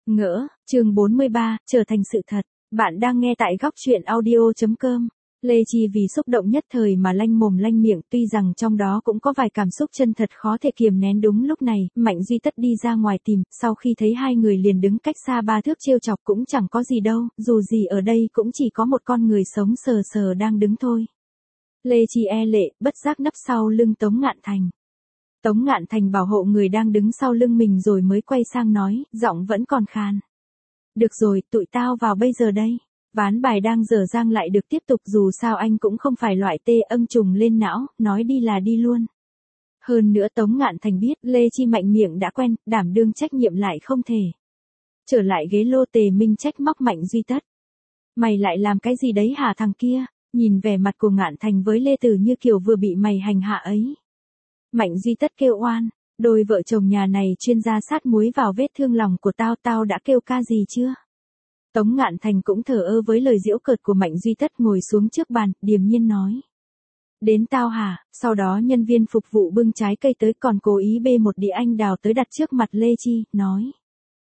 Ngỡ, chương 43, trở thành sự thật. Bạn đang nghe tại góc truyện audio.com. Lê Chi vì xúc động nhất thời mà lanh mồm lanh miệng, tuy rằng trong đó cũng có vài cảm xúc chân thật khó thể kiềm nén. Đúng lúc này, Mạnh Duy Tất đi ra ngoài tìm, sau khi thấy hai người liền đứng cách xa 3 thước trêu chọc cũng chẳng có gì đâu, dù gì ở đây cũng chỉ có một con người sống sờ sờ đang đứng thôi. Lê Chi e lệ, bất giác nấp sau lưng Tống Ngạn Thành. Tống Ngạn Thành bảo hộ người đang đứng sau lưng mình rồi mới quay sang nói, giọng vẫn còn khàn. Được rồi, tụi tao vào bây giờ đây. Ván bài đang dở dang lại được tiếp tục, dù sao anh cũng không phải loại tê âm trùng lên não, nói đi là đi luôn. Hơn nữa Tống Ngạn Thành biết Lê Chi mạnh miệng đã quen, đảm đương trách nhiệm lại không thể. Trở lại ghế lô, Tề Minh trách móc Mạnh Duy Tất. Mày lại làm cái gì đấy hả thằng kia? Nhìn vẻ mặt của Ngạn Thành với Lê Tử như kiểu vừa bị mày hành hạ ấy. Mạnh Duy Tất kêu oan, đôi vợ chồng nhà này chuyên gia sát muối vào vết thương lòng của tao, tao đã kêu ca gì chưa? Tống Ngạn Thành cũng thờ ơ với lời giễu cợt của Mạnh Duy Tất, ngồi xuống trước bàn, điềm nhiên nói. Đến tao hả? Sau đó nhân viên phục vụ bưng trái cây tới, còn cố ý bê một đĩa anh đào tới đặt trước mặt Lê Chi, nói.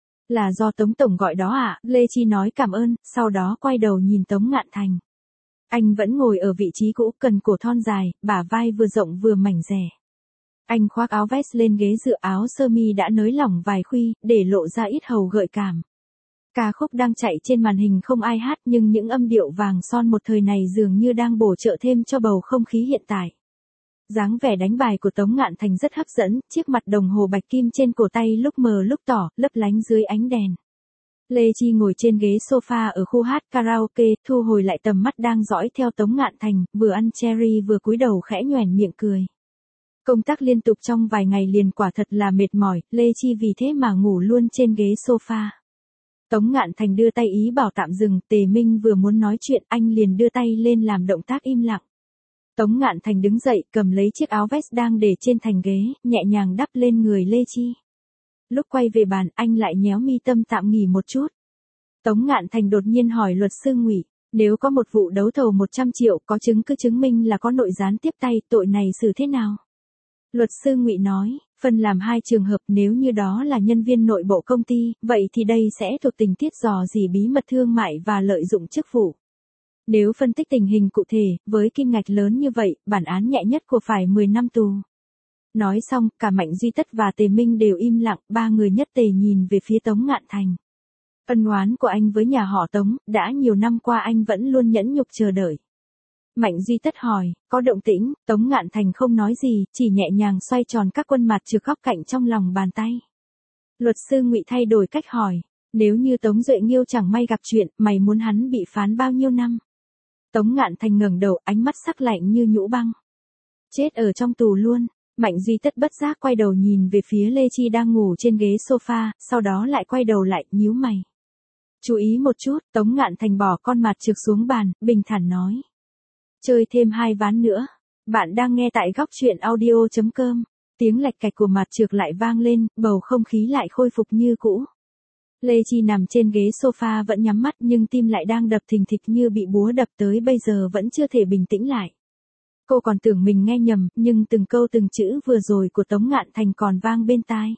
Là do Tống Tổng gọi đó ạ? Lê Chi nói cảm ơn, sau đó quay đầu nhìn Tống Ngạn Thành. Anh vẫn ngồi ở vị trí cũ, cần cổ thon dài, bả vai vừa rộng vừa mảnh dẻ. Anh khoác áo vest lên ghế dựa, áo sơ mi đã nới lỏng vài khuy, để lộ ra ít hầu gợi cảm. Ca khúc đang chạy trên màn hình không ai hát, nhưng những âm điệu vàng son một thời này dường như đang bổ trợ thêm cho bầu không khí hiện tại. Dáng vẻ đánh bài của Tống Ngạn Thành rất hấp dẫn, chiếc mặt đồng hồ bạch kim trên cổ tay lúc mờ lúc tỏ, lấp lánh dưới ánh đèn. Lê Chi ngồi trên ghế sofa ở khu hát karaoke, thu hồi lại tầm mắt đang dõi theo Tống Ngạn Thành, vừa ăn cherry vừa cúi đầu khẽ nhoẻn miệng cười. Công tác liên tục trong vài ngày liền quả thật là mệt mỏi, Lê Chi vì thế mà ngủ luôn trên ghế sofa. Tống Ngạn Thành đưa tay ý bảo tạm dừng, Tề Minh vừa muốn nói chuyện, anh liền đưa tay lên làm động tác im lặng. Tống Ngạn Thành đứng dậy, cầm lấy chiếc áo vest đang để trên thành ghế, nhẹ nhàng đắp lên người Lê Chi. Lúc quay về bàn, anh lại nhéo mi tâm tạm nghỉ một chút. Tống Ngạn Thành đột nhiên hỏi luật sư Ngụy, nếu có một vụ đấu thầu 100 triệu, có chứng cứ chứng minh là có nội gián tiếp tay, tội này xử thế nào? Luật sư Ngụy nói, phân làm hai trường hợp, nếu như đó là nhân viên nội bộ công ty, vậy thì đây sẽ thuộc tình tiết rò rỉ bí mật thương mại và lợi dụng chức vụ. Nếu phân tích tình hình cụ thể, với kim ngạch lớn như vậy, bản án nhẹ nhất của phải 10 năm tù. Nói xong, cả Mạnh Duy Tất và Tề Minh đều im lặng, ba người nhất tề nhìn về phía Tống Ngạn Thành. Ân oán của anh với nhà họ Tống, đã nhiều năm qua anh vẫn luôn nhẫn nhục chờ đợi. Mạnh Duy Tất hỏi, có động tĩnh? Tống Ngạn Thành không nói gì, chỉ nhẹ nhàng xoay tròn các quân mặt trược góc cạnh trong lòng bàn tay. Luật sư Ngụy thay đổi cách hỏi, nếu như Tống Duệ Nghiêu chẳng may gặp chuyện, mày muốn hắn bị phán bao nhiêu năm? Tống Ngạn Thành ngẩng đầu, ánh mắt sắc lạnh như nhũ băng. Chết ở trong tù luôn. Mạnh Duy Tất bất giác quay đầu nhìn về phía Lê Chi đang ngủ trên ghế sofa, sau đó lại quay đầu lại, nhíu mày. Chú ý một chút, Tống Ngạn Thành bỏ con mặt trược xuống bàn, bình thản nói. Chơi thêm 2 ván nữa. Bạn đang nghe tại góc truyện audio.com. Tiếng lạch cạch của mặt trược lại vang lên, bầu không khí lại khôi phục như cũ. Lê Chi nằm trên ghế sofa vẫn nhắm mắt, nhưng tim lại đang đập thình thịch như bị búa đập tới bây giờ vẫn chưa thể bình tĩnh lại. Cô còn tưởng mình nghe nhầm, nhưng từng câu từng chữ vừa rồi của Tống Ngạn Thành còn vang bên tai.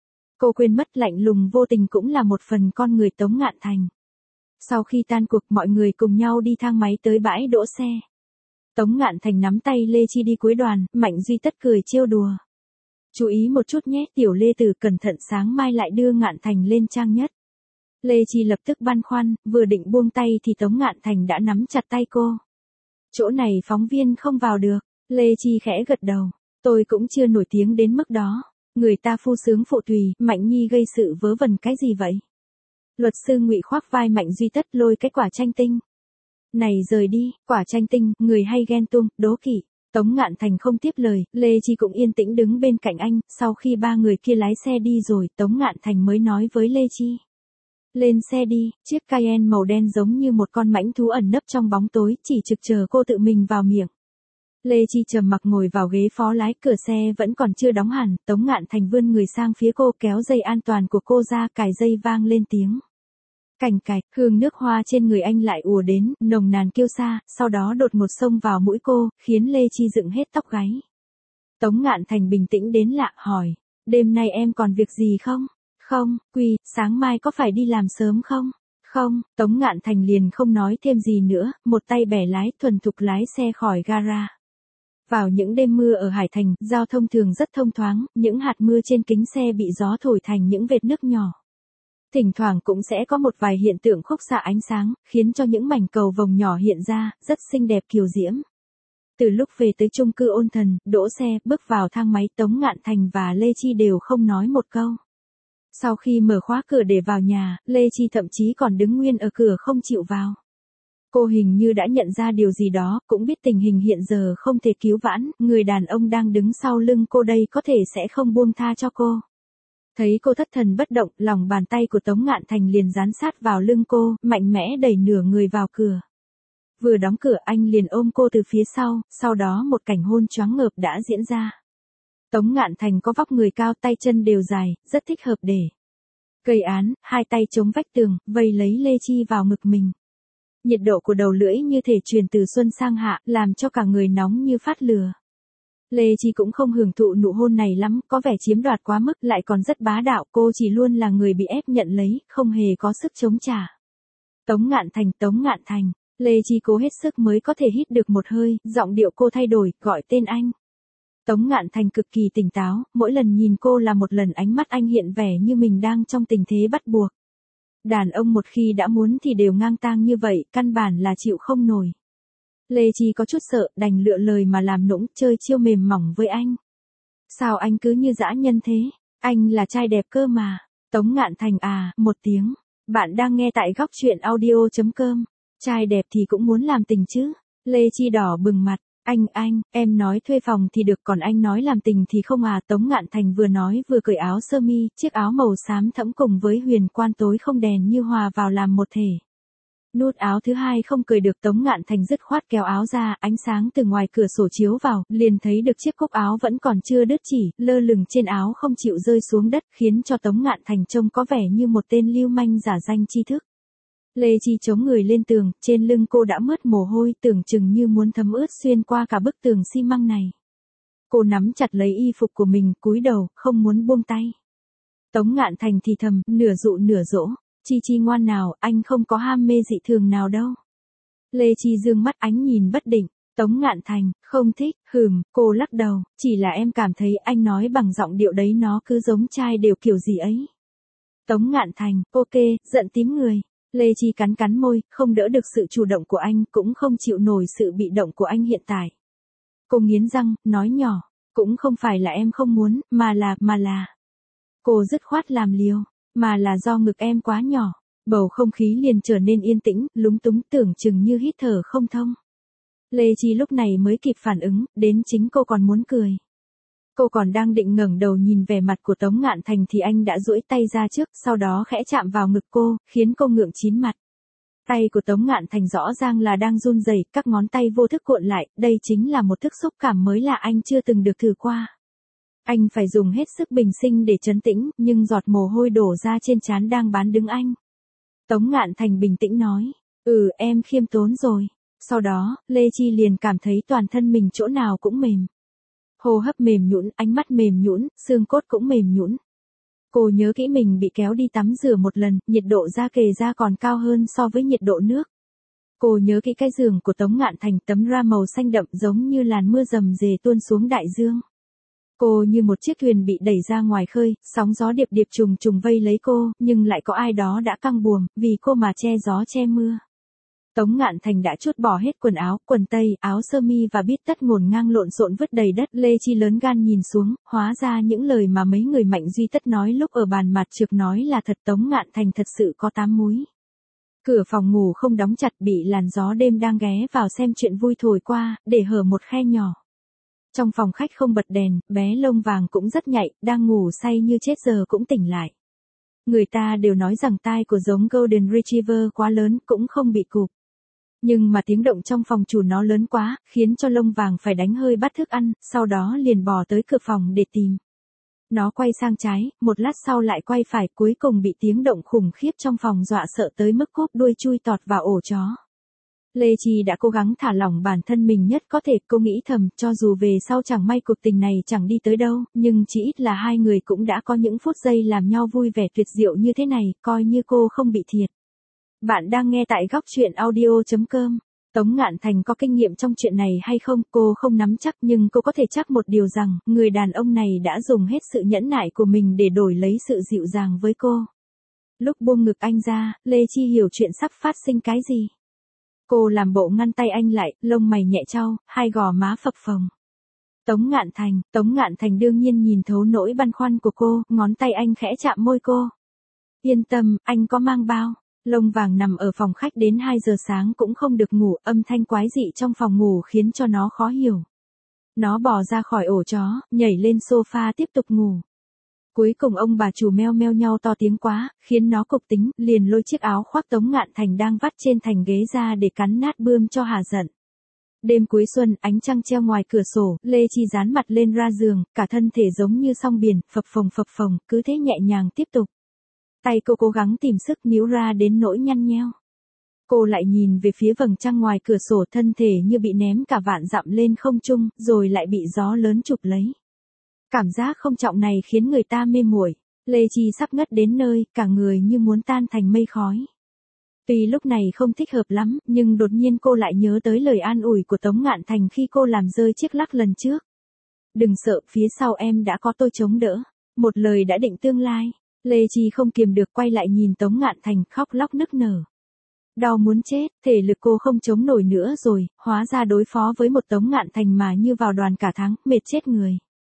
Cô quên mất lạnh lùng vô tình cũng là một phần con người Tống Ngạn Thành. Sau khi tan cuộc, mọi người cùng nhau đi thang máy tới bãi đỗ xe. Tống Ngạn Thành nắm tay Lê Chi đi cuối đoàn, Mạnh Duy Tất cười trêu đùa. Chú ý một chút nhé tiểu Lê Tử, cẩn thận sáng mai lại đưa Ngạn Thành lên trang nhất. Lê Chi lập tức băn khoăn, vừa định buông tay thì Tống Ngạn Thành đã nắm chặt tay cô. Chỗ này phóng viên không vào được. Lê Chi khẽ gật đầu. Tôi cũng chưa nổi tiếng đến mức đó. Người ta phu sướng phụ tùy, Mạnh Nhi gây sự vớ vẩn cái gì vậy? Luật sư Ngụy khoác vai Mạnh Duy Tất lôi cái quả chanh tinh. Này rời đi, quả chanh tinh, người hay ghen tuông, đố kỵ. Tống Ngạn Thành không tiếp lời, Lê Chi cũng yên tĩnh đứng bên cạnh anh, sau khi ba người kia lái xe đi rồi, Tống Ngạn Thành mới nói với Lê Chi. Lên xe đi, chiếc Cayenne màu đen giống như một con mãnh thú ẩn nấp trong bóng tối, chỉ trực chờ cô tự mình vào miệng. Lê Chi trầm mặc ngồi vào ghế phó lái, cửa xe vẫn còn chưa đóng hẳn, Tống Ngạn Thành vươn người sang phía cô, kéo dây an toàn của cô ra, cài dây vang lên tiếng. Cành cạch, hương nước hoa trên người anh lại ùa đến, nồng nàn kiêu sa, sau đó đột ngột xông vào mũi cô, khiến Lê Chi dựng hết tóc gáy. Tống Ngạn Thành bình tĩnh đến lạ, hỏi, đêm nay em còn việc gì không? Không, sáng mai có phải đi làm sớm không? Không, Tống Ngạn Thành liền không nói thêm gì nữa, một tay bẻ lái thuần thục lái xe khỏi gara. Vào những đêm mưa ở Hải Thành, giao thông thường rất thông thoáng, những hạt mưa trên kính xe bị gió thổi thành những vệt nước nhỏ. Thỉnh thoảng cũng sẽ có một vài hiện tượng khúc xạ ánh sáng, khiến cho những mảnh cầu vồng nhỏ hiện ra, rất xinh đẹp kiều diễm. Từ lúc về tới chung cư Ôn Thần, đỗ xe, bước vào thang máy, Tống Ngạn Thành và Lê Chi đều không nói một câu. Sau khi mở khóa cửa để vào nhà, Lê Chi thậm chí còn đứng nguyên ở cửa không chịu vào. Cô hình như đã nhận ra điều gì đó, cũng biết tình hình hiện giờ không thể cứu vãn, người đàn ông đang đứng sau lưng cô đây có thể sẽ không buông tha cho cô. Thấy cô thất thần bất động, lòng bàn tay của Tống Ngạn Thành liền dán sát vào lưng cô, mạnh mẽ đẩy nửa người vào cửa. Vừa đóng cửa anh liền ôm cô từ phía sau đó một cảnh hôn choáng ngợp đã diễn ra. Tống Ngạn Thành có vóc người cao, tay chân đều dài, rất thích hợp để gây án, hai tay chống vách tường, vây lấy Lê Chi vào ngực mình. Nhiệt độ của đầu lưỡi như thể truyền từ xuân sang hạ, làm cho cả người nóng như phát lửa. Lê Chi cũng không hưởng thụ nụ hôn này lắm, có vẻ chiếm đoạt quá mức, lại còn rất bá đạo, cô chỉ luôn là người bị ép nhận lấy, không hề có sức chống trả. Tống Ngạn Thành, Lê Chi cố hết sức mới có thể hít được một hơi, giọng điệu cô thay đổi, gọi tên anh. Tống Ngạn Thành cực kỳ tỉnh táo, mỗi lần nhìn cô là một lần ánh mắt anh hiện vẻ như mình đang trong tình thế bắt buộc. Đàn ông một khi đã muốn thì đều ngang tang như vậy, căn bản là chịu không nổi. Lê Chi có chút sợ, đành lựa lời mà làm nũng, chơi chiêu mềm mỏng với anh. Sao anh cứ như dã nhân thế? Anh là trai đẹp cơ mà. Tống Ngạn Thành một tiếng. Bạn đang nghe tại góc truyện audio.com. Trai đẹp thì cũng muốn làm tình chứ. Lê Chi đỏ bừng mặt. Em nói thuê phòng thì được, còn anh nói làm tình thì không à. Tống Ngạn Thành vừa nói vừa cởi áo sơ mi, chiếc áo màu xám thẫm cùng với huyền quan tối không đèn như hòa vào làm một thể. Nút áo thứ hai không cởi được, Tống Ngạn Thành dứt khoát kéo áo ra, ánh sáng từ ngoài cửa sổ chiếu vào, liền thấy được chiếc cúc áo vẫn còn chưa đứt chỉ, lơ lửng trên áo không chịu rơi xuống đất, khiến cho Tống Ngạn Thành trông có vẻ như một tên lưu manh giả danh tri thức. Lê Chi chống người lên tường, trên lưng cô đã mướt mồ hôi, tưởng chừng như muốn thấm ướt xuyên qua cả bức tường xi măng này. Cô nắm chặt lấy y phục của mình, cúi đầu, không muốn buông tay. Tống Ngạn Thành thì thầm, nửa dụ nửa dỗ. Chi ngoan nào, anh không có ham mê dị thường nào đâu. Lê Chi dương mắt, ánh nhìn bất định. Tống Ngạn Thành, không thích, cô lắc đầu, chỉ là em cảm thấy anh nói bằng giọng điệu đấy nó cứ giống trai đều kiểu gì ấy. Tống Ngạn Thành, ok, giận tím người. Lê Chi cắn môi, không đỡ được sự chủ động của anh, cũng không chịu nổi sự bị động của anh hiện tại. Cô nghiến răng, nói nhỏ, cũng không phải là em không muốn, mà là. Cô dứt khoát làm liều. Mà là do ngực em quá nhỏ. Bầu không khí liền trở nên yên tĩnh, lúng túng, tưởng chừng như hít thở không thông. Lê Chi lúc này mới kịp phản ứng, đến chính cô còn muốn cười. Cô còn đang định ngẩng đầu nhìn vẻ mặt của Tống Ngạn Thành thì anh đã duỗi tay ra trước, sau đó khẽ chạm vào ngực cô, khiến cô ngượng chín mặt. Tay của Tống Ngạn Thành rõ ràng là đang run rẩy, các ngón tay vô thức cuộn lại, đây chính là một thức xúc cảm mới lạ anh chưa từng được thử qua. Anh phải dùng hết sức bình sinh để trấn tĩnh, nhưng giọt mồ hôi đổ ra trên trán đang bán đứng anh. Tống Ngạn Thành bình tĩnh nói, em khiêm tốn rồi. Sau đó, Lê Chi liền cảm thấy toàn thân mình chỗ nào cũng mềm. Hô hấp mềm nhũn, ánh mắt mềm nhũn, xương cốt cũng mềm nhũn. Cô nhớ kỹ mình bị kéo đi tắm rửa một lần, nhiệt độ da kề da còn cao hơn so với nhiệt độ nước. Cô nhớ kỹ cái giường của Tống Ngạn Thành, tấm ra màu xanh đậm giống như làn mưa rầm rề tuôn xuống đại dương. Cô như một chiếc thuyền bị đẩy ra ngoài khơi, sóng gió điệp điệp trùng trùng vây lấy cô, nhưng lại có ai đó đã căng buồm, vì cô mà che gió che mưa. Tống Ngạn Thành đã trút bỏ hết quần áo, quần tây, áo sơ mi và bít tất ngổn ngang lộn xộn vứt đầy đất. Lê Chi lớn gan nhìn xuống, hóa ra những lời mà mấy người Mạnh Duy Tất nói lúc ở bàn mặt trược nói là thật. Tống Ngạn Thành thật sự có 8 múi. Cửa phòng ngủ không đóng chặt, bị làn gió đêm đang ghé vào xem chuyện vui thổi qua, để hở một khe nhỏ. Trong phòng khách không bật đèn, bé lông vàng cũng rất nhạy, đang ngủ say như chết giờ cũng tỉnh lại. Người ta đều nói rằng tai của giống Golden Retriever quá lớn, cũng không bị cụp. Nhưng mà tiếng động trong phòng chủ nó lớn quá, khiến cho lông vàng phải đánh hơi bát thức ăn, sau đó liền bò tới cửa phòng để tìm. Nó quay sang trái, một lát sau lại quay phải, cuối cùng bị tiếng động khủng khiếp trong phòng dọa sợ tới mức cúp đuôi chui tọt vào ổ chó. Lê Chi đã cố gắng thả lỏng bản thân mình nhất có thể, cô nghĩ thầm, cho dù về sau chẳng may cuộc tình này chẳng đi tới đâu, nhưng chỉ ít là hai người cũng đã có những phút giây làm nhau vui vẻ tuyệt diệu như thế này, coi như cô không bị thiệt. Bạn đang nghe tại góc truyện audio.com. Tống Ngạn Thành có kinh nghiệm trong chuyện này hay không, cô không nắm chắc, nhưng cô có thể chắc một điều rằng, người đàn ông này đã dùng hết sự nhẫn nại của mình để đổi lấy sự dịu dàng với cô. Lúc buông ngực anh ra, Lê Chi hiểu chuyện sắp phát sinh cái gì. Cô làm bộ ngăn tay anh lại, lông mày nhẹ chau, hai gò má phập phồng. Tống Ngạn Thành đương nhiên nhìn thấu nỗi băn khoăn của cô, ngón tay anh khẽ chạm môi cô. Yên tâm, anh có mang bao. Lông Vàng nằm ở phòng khách đến 2 giờ sáng cũng không được ngủ, âm thanh quái dị trong phòng ngủ khiến cho nó khó hiểu. Nó bò ra khỏi ổ chó, nhảy lên sofa tiếp tục ngủ. Cuối cùng ông bà chủ meo meo nhau to tiếng quá, khiến nó cục tính, liền lôi chiếc áo khoác Tống Ngạn Thành đang vắt trên thành ghế ra để cắn nát bươm cho hả giận. Đêm cuối xuân, ánh trăng treo ngoài cửa sổ, Lê Chi dán mặt lên ra giường, cả thân thể giống như song biển, phập phồng, cứ thế nhẹ nhàng tiếp tục. Tay cô cố gắng tìm sức níu ra đến nỗi nhăn nheo. Cô lại nhìn về phía vầng trăng ngoài cửa sổ, thân thể như bị ném cả vạn dặm lên không trung, rồi lại bị gió lớn chụp lấy. Cảm giác không trọng này khiến người ta mê muội. Lê Chi sắp ngất đến nơi, cả người như muốn tan thành mây khói. Tuy lúc này không thích hợp lắm, nhưng đột nhiên cô lại nhớ tới lời an ủi của Tống Ngạn Thành khi cô làm rơi chiếc lắc lần trước. Đừng sợ, phía sau em đã có tôi chống đỡ. Một lời đã định tương lai. Lê Chi không kiềm được quay lại nhìn Tống Ngạn Thành, khóc lóc nức nở. Đau muốn chết, thể lực cô không chống nổi nữa rồi, hóa ra đối phó với một Tống Ngạn Thành mà như vào đoàn cả tháng, mệt chết người.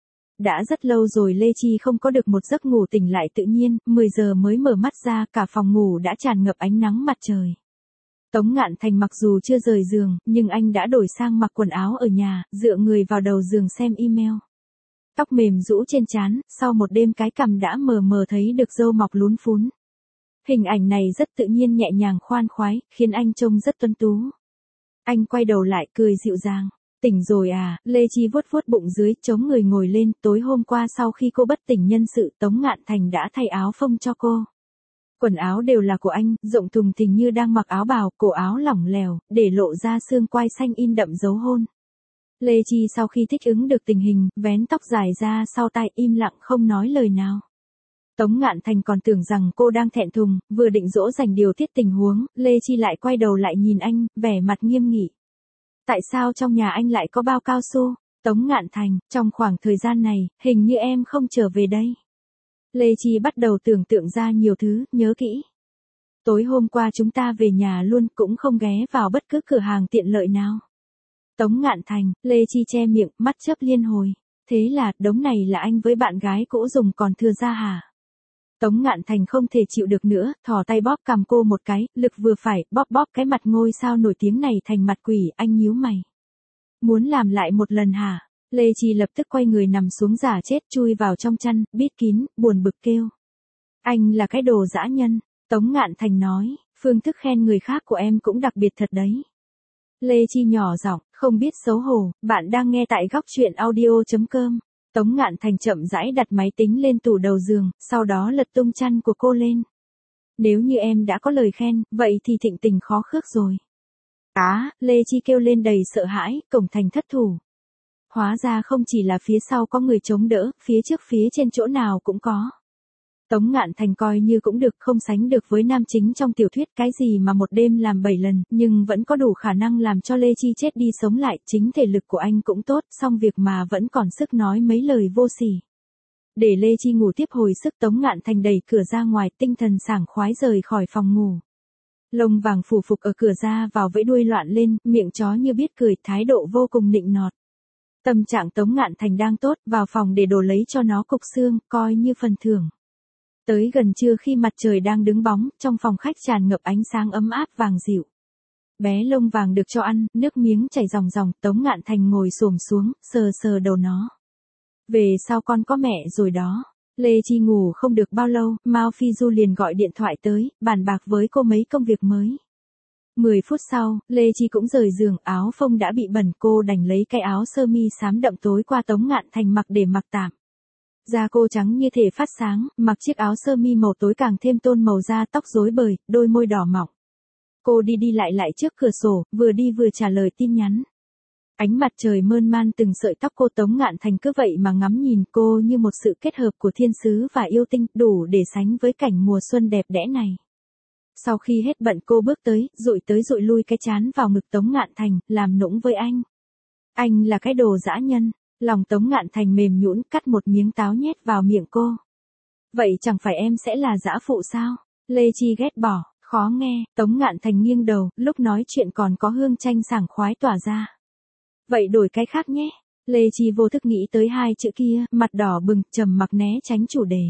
Đã rất lâu rồi Lê Chi không có được một giấc ngủ tỉnh lại tự nhiên, 10 giờ mới mở mắt ra, cả phòng ngủ đã tràn ngập ánh nắng mặt trời. Tống Ngạn Thành mặc dù chưa rời giường, nhưng anh đã đổi sang mặc quần áo ở nhà, dựa người vào đầu giường xem email. Tóc mềm rũ trên trán, sau một đêm cái cằm đã mờ mờ thấy được râu mọc lún phún. Hình ảnh này rất tự nhiên, nhẹ nhàng khoan khoái, khiến anh trông rất tuấn tú. Anh quay đầu lại cười dịu dàng. Tỉnh rồi à? Lê Chi vuốt vuốt bụng dưới, chống người ngồi lên. Tối hôm qua sau khi cô bất tỉnh nhân sự, Tống Ngạn Thành đã thay áo phông cho cô. Quần áo đều là của anh, rộng thùng thình như đang mặc áo bào, cổ áo lỏng lẻo, để lộ ra xương quai xanh in đậm dấu hôn. Lê Chi sau khi thích ứng được tình hình, vén tóc dài ra sau tai, im lặng không nói lời nào. Tống Ngạn Thành còn tưởng rằng cô đang thẹn thùng, vừa định dỗ dành điều tiết tình huống, Lê Chi lại quay đầu lại nhìn anh, vẻ mặt nghiêm nghị. Tại sao trong nhà anh lại có bao cao su? Tống Ngạn Thành, trong khoảng thời gian này, hình như em không trở về đây. Lê Chi bắt đầu tưởng tượng ra nhiều thứ, nhớ kỹ. Tối hôm qua chúng ta về nhà luôn, cũng không ghé vào bất cứ cửa hàng tiện lợi nào. Tống Ngạn Thành, Lê Chi che miệng, mắt chớp liên hồi. Thế là, đống này là anh với bạn gái cũ dùng còn thừa ra hả? Tống Ngạn Thành không thể chịu được nữa, thò tay bóp cằm cô một cái, lực vừa phải, bóp cái mặt ngôi sao nổi tiếng này thành mặt quỷ, anh nhíu mày. Muốn làm lại một lần hả? Lê Chi lập tức quay người nằm xuống giả chết, chui vào trong chăn, bít kín, buồn bực kêu. Anh là cái đồ dã nhân. Tống Ngạn Thành nói, phương thức khen người khác của em cũng đặc biệt thật đấy. Lê Chi nhỏ giọng, không biết xấu hổ, bạn đang nghe tại góc truyện audio.com. Tống Ngạn Thành chậm rãi đặt máy tính lên tủ đầu giường, sau đó lật tung chăn của cô lên. Nếu như em đã có lời khen, vậy thì thịnh tình khó khước rồi. Lê Chi kêu lên đầy sợ hãi, cổng thành thất thủ. Hóa ra không chỉ là phía sau có người chống đỡ, phía trước phía trên chỗ nào cũng có. Tống Ngạn Thành coi như cũng được, không sánh được với nam chính trong tiểu thuyết, cái gì mà một đêm làm 7 lần, nhưng vẫn có đủ khả năng làm cho Lê Chi chết đi sống lại, chính thể lực của anh cũng tốt, xong việc mà vẫn còn sức nói mấy lời vô sỉ. Để Lê Chi ngủ tiếp hồi sức, Tống Ngạn Thành đẩy cửa ra ngoài, tinh thần sảng khoái rời khỏi phòng ngủ. Lông Vàng phủ phục ở cửa ra vào vẫy đuôi loạn lên, miệng chó như biết cười, thái độ vô cùng nịnh nọt. Tâm trạng Tống Ngạn Thành đang tốt, vào phòng để đổ lấy cho nó cục xương, coi như phần thưởng. Tới gần trưa khi mặt trời đang đứng bóng, trong phòng khách tràn ngập ánh sáng ấm áp vàng dịu. Bé Lông Vàng được cho ăn, nước miếng chảy ròng ròng, Tống Ngạn Thành ngồi xổm xuống, sờ đầu nó. Về sau con có mẹ rồi đó. Lê Chi ngủ không được bao lâu, Mao Phi Du liền gọi điện thoại tới, bàn bạc với cô mấy công việc mới. 10 phút sau, Lê Chi cũng rời giường, áo phông đã bị bẩn, cô đành lấy cái áo sơ mi xám đậm tối qua Tống Ngạn Thành mặc để mặc tạm. Da cô trắng như thể phát sáng, mặc chiếc áo sơ mi màu tối càng thêm tôn màu da, tóc rối bời, đôi môi đỏ mọng. Cô đi đi lại lại trước cửa sổ, vừa đi vừa trả lời tin nhắn. Ánh mặt trời mơn man từng sợi tóc cô, Tống Ngạn Thành cứ vậy mà ngắm nhìn cô như một sự kết hợp của thiên sứ và yêu tinh, đủ để sánh với cảnh mùa xuân đẹp đẽ này. Sau khi hết bận cô bước tới dụi lui cái trán vào ngực Tống Ngạn Thành, làm nũng với anh. Anh là cái đồ dã nhân. Lòng Tống Ngạn Thành mềm nhũn, cắt một miếng táo nhét vào miệng cô. Vậy chẳng phải em sẽ là dã phụ sao? Lê Chi ghét bỏ, khó nghe. Tống Ngạn Thành nghiêng đầu, lúc nói chuyện còn có hương chanh sảng khoái tỏa ra. Vậy đổi cái khác nhé. Lê Chi vô thức nghĩ tới hai chữ kia, mặt đỏ bừng, trầm mặc né tránh chủ đề.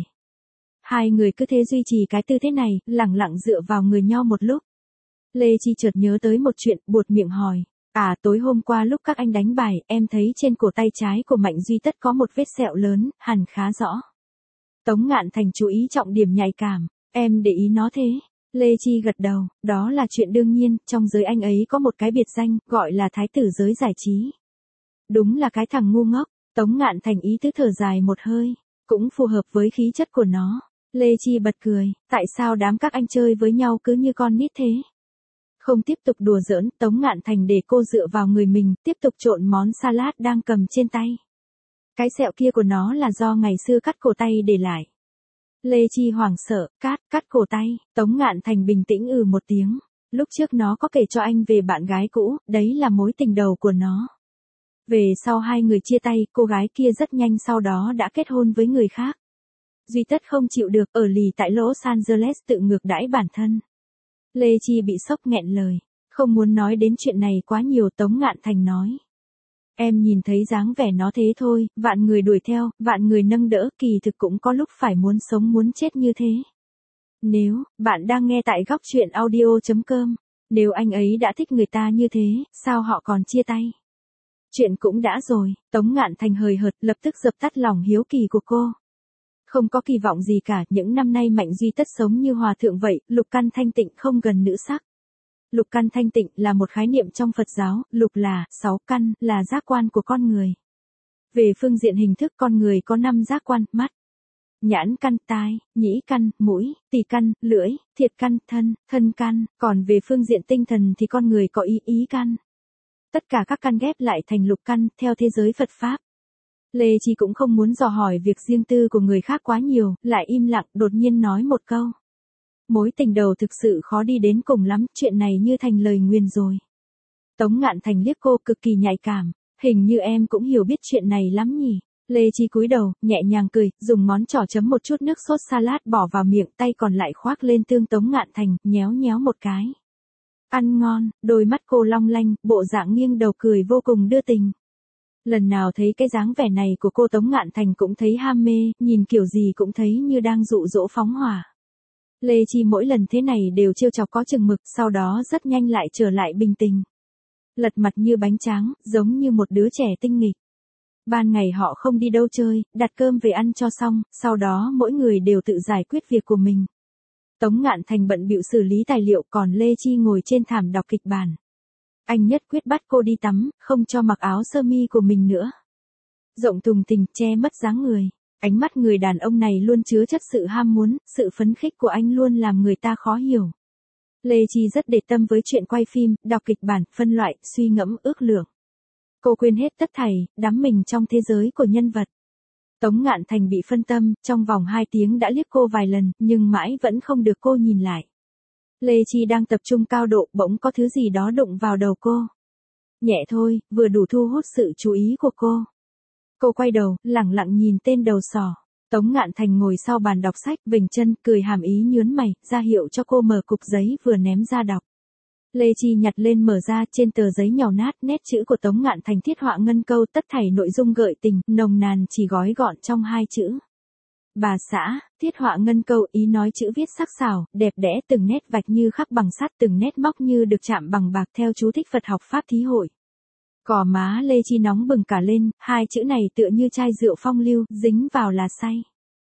Hai người cứ thế duy trì cái tư thế này, lẳng lặng dựa vào người nhau một lúc. Lê Chi chợt nhớ tới một chuyện, buột miệng hỏi. Tối hôm qua lúc các anh đánh bài, em thấy trên cổ tay trái của Mạnh Duy Tất có một vết sẹo lớn, hẳn khá rõ. Tống Ngạn Thành chú ý trọng điểm nhạy cảm. Em để ý nó thế. Lê Chi gật đầu, đó là chuyện đương nhiên, trong giới anh ấy có một cái biệt danh, gọi là thái tử giới giải trí. Đúng là cái thằng ngu ngốc. Tống Ngạn Thành ý tứ thở dài một hơi, cũng phù hợp với khí chất của nó. Lê Chi bật cười, tại sao đám các anh chơi với nhau cứ như con nít thế? Không tiếp tục đùa giỡn, Tống Ngạn Thành để cô dựa vào người mình, tiếp tục trộn món salad đang cầm trên tay. Cái sẹo kia của nó là do ngày xưa cắt cổ tay để lại. Lê Chi hoảng sợ, cắt cổ tay. Tống Ngạn Thành bình tĩnh một tiếng. Lúc trước nó có kể cho anh về bạn gái cũ, đấy là mối tình đầu của nó. Về sau hai người chia tay, cô gái kia rất nhanh sau đó đã kết hôn với người khác. Duy Tất không chịu được, ở lì tại Los Angeles tự ngược đãi bản thân. Lê Chi bị sốc nghẹn lời. Không muốn nói đến chuyện này quá nhiều. Tống Ngạn Thành nói. Em nhìn thấy dáng vẻ nó thế thôi, vạn người đuổi theo, vạn người nâng đỡ, kỳ thực cũng có lúc phải muốn sống muốn chết như thế. Nếu, bạn đang nghe tại góc chuyện audio.com, nếu anh ấy đã thích người ta như thế, sao họ còn chia tay? Chuyện cũng đã rồi. Tống Ngạn Thành hời hợt, lập tức dập tắt lòng hiếu kỳ của cô. Không có kỳ vọng gì cả, những năm nay Mạnh Duy Tất sống như hòa thượng vậy, lục căn thanh tịnh không gần nữ sắc. Lục căn thanh tịnh là một khái niệm trong Phật giáo, lục là 6 căn, là giác quan của con người. Về phương diện hình thức, con người có 5 giác quan: mắt, nhãn căn, tai, nhĩ căn, mũi, tỳ căn, lưỡi, thiệt căn, thân căn, còn về phương diện tinh thần thì con người có ý căn. Tất cả các căn ghép lại thành lục căn, theo thế giới Phật Pháp. Lê Chi cũng không muốn dò hỏi việc riêng tư của người khác quá nhiều, lại im lặng, đột nhiên nói một câu. Mối tình đầu thực sự khó đi đến cùng lắm, chuyện này như thành lời nguyền rồi. Tống Ngạn Thành liếc cô cực kỳ nhạy cảm, hình như em cũng hiểu biết chuyện này lắm nhỉ. Lê Chi cúi đầu, nhẹ nhàng cười, dùng ngón trỏ chấm một chút nước sốt salad bỏ vào miệng, tay còn lại khoác lên tương Tống Ngạn Thành, nhéo nhéo một cái. Ăn ngon. Đôi mắt cô long lanh, bộ dạng nghiêng đầu cười vô cùng đưa tình. Lần nào thấy cái dáng vẻ này của cô, Tống Ngạn Thành cũng thấy ham mê, nhìn kiểu gì cũng thấy như đang dụ dỗ phóng hỏa. Lê Chi mỗi lần thế này đều trêu chọc có chừng mực, sau đó rất nhanh lại trở lại bình tình. Lật mặt như bánh tráng, giống như một đứa trẻ tinh nghịch. Ban ngày họ không đi đâu chơi, đặt cơm về ăn cho xong, sau đó mỗi người đều tự giải quyết việc của mình. Tống Ngạn Thành bận bịu xử lý tài liệu, còn Lê Chi ngồi trên thảm đọc kịch bản. Anh nhất quyết bắt cô đi tắm, không cho mặc áo sơ mi của mình nữa. Rộng thùng thình, che mất dáng người. Ánh mắt người đàn ông này luôn chứa chất sự ham muốn, sự phấn khích của anh luôn làm người ta khó hiểu. Lê Chi rất để tâm với chuyện quay phim, đọc kịch bản, phân loại, suy ngẫm, ước lượng. Cô quên hết tất thảy, đắm mình trong thế giới của nhân vật. Tống Ngạn Thành bị phân tâm, trong vòng 2 tiếng đã liếc cô vài lần, nhưng mãi vẫn không được cô nhìn lại. Lê Chi đang tập trung cao độ, bỗng có thứ gì đó đụng vào đầu cô. Nhẹ thôi, vừa đủ thu hút sự chú ý của cô. Cô quay đầu, lẳng lặng nhìn tên đầu sỏ. Tống Ngạn Thành ngồi sau bàn đọc sách, vểnh chân, cười hàm ý nhướn mày, ra hiệu cho cô mở cục giấy vừa ném ra đọc. Lê Chi nhặt lên mở ra, trên tờ giấy nhàu nát, nét chữ của Tống Ngạn Thành thiết họa ngân câu, tất thảy nội dung gợi tình, nồng nàn chỉ gói gọn trong 2 chữ. Bà xã, thiết họa ngân câu, ý nói chữ viết sắc sảo, đẹp đẽ, từng nét vạch như khắc bằng sắt, từng nét móc như được chạm bằng bạc, theo chú thích Phật học Pháp thí hội. Cò má Lê Chi nóng bừng cả lên, 2 chữ này tựa như chai rượu phong lưu, dính vào là say.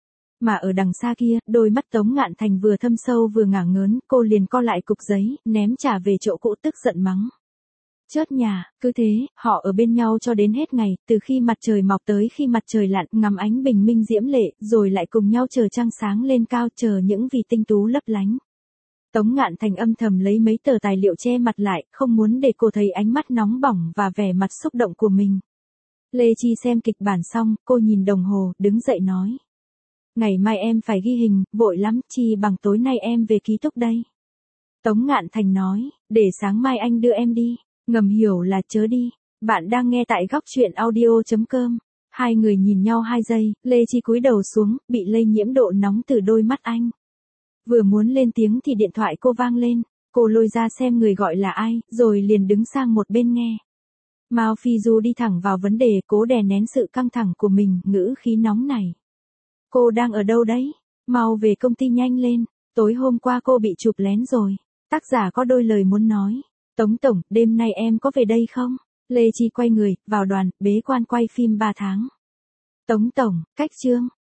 Mà ở đằng xa kia, đôi mắt Tống Ngạn Thành vừa thâm sâu vừa ngả ngớn, cô liền co lại cục giấy, ném trả về chỗ cũ, tức giận mắng. Chớt nhà, cứ thế, họ ở bên nhau cho đến hết ngày, từ khi mặt trời mọc tới khi mặt trời lặn, ngắm ánh bình minh diễm lệ, rồi lại cùng nhau chờ trăng sáng lên cao, chờ những vì tinh tú lấp lánh. Tống Ngạn Thành âm thầm lấy mấy tờ tài liệu che mặt lại, không muốn để cô thấy ánh mắt nóng bỏng và vẻ mặt xúc động của mình. Lê Chi xem kịch bản xong, cô nhìn đồng hồ, đứng dậy nói. Ngày mai em phải ghi hình, vội lắm, chi bằng tối nay em về ký túc đây. Tống Ngạn Thành nói, để sáng mai anh đưa em đi, ngầm hiểu là chớ đi. Bạn đang nghe tại góc truyện audio.com. Hai người nhìn nhau 2 giây, Lê Chi cúi đầu xuống, bị lây nhiễm độ nóng từ đôi mắt anh. Vừa muốn lên tiếng thì điện thoại cô vang lên, cô lôi ra xem người gọi là ai, rồi liền đứng sang một bên nghe. Mao Phi Du đi thẳng vào vấn đề, cố đè nén sự căng thẳng của mình, ngữ khí nóng này. Cô đang ở đâu đấy? Mau về công ty nhanh lên, tối hôm qua cô bị chụp lén rồi. Tác giả có đôi lời muốn nói. Tống tổng, đêm nay em có về đây không? Lê Chi quay người, vào đoàn, bế quan quay phim 3 tháng. Tống tổng, cách chương.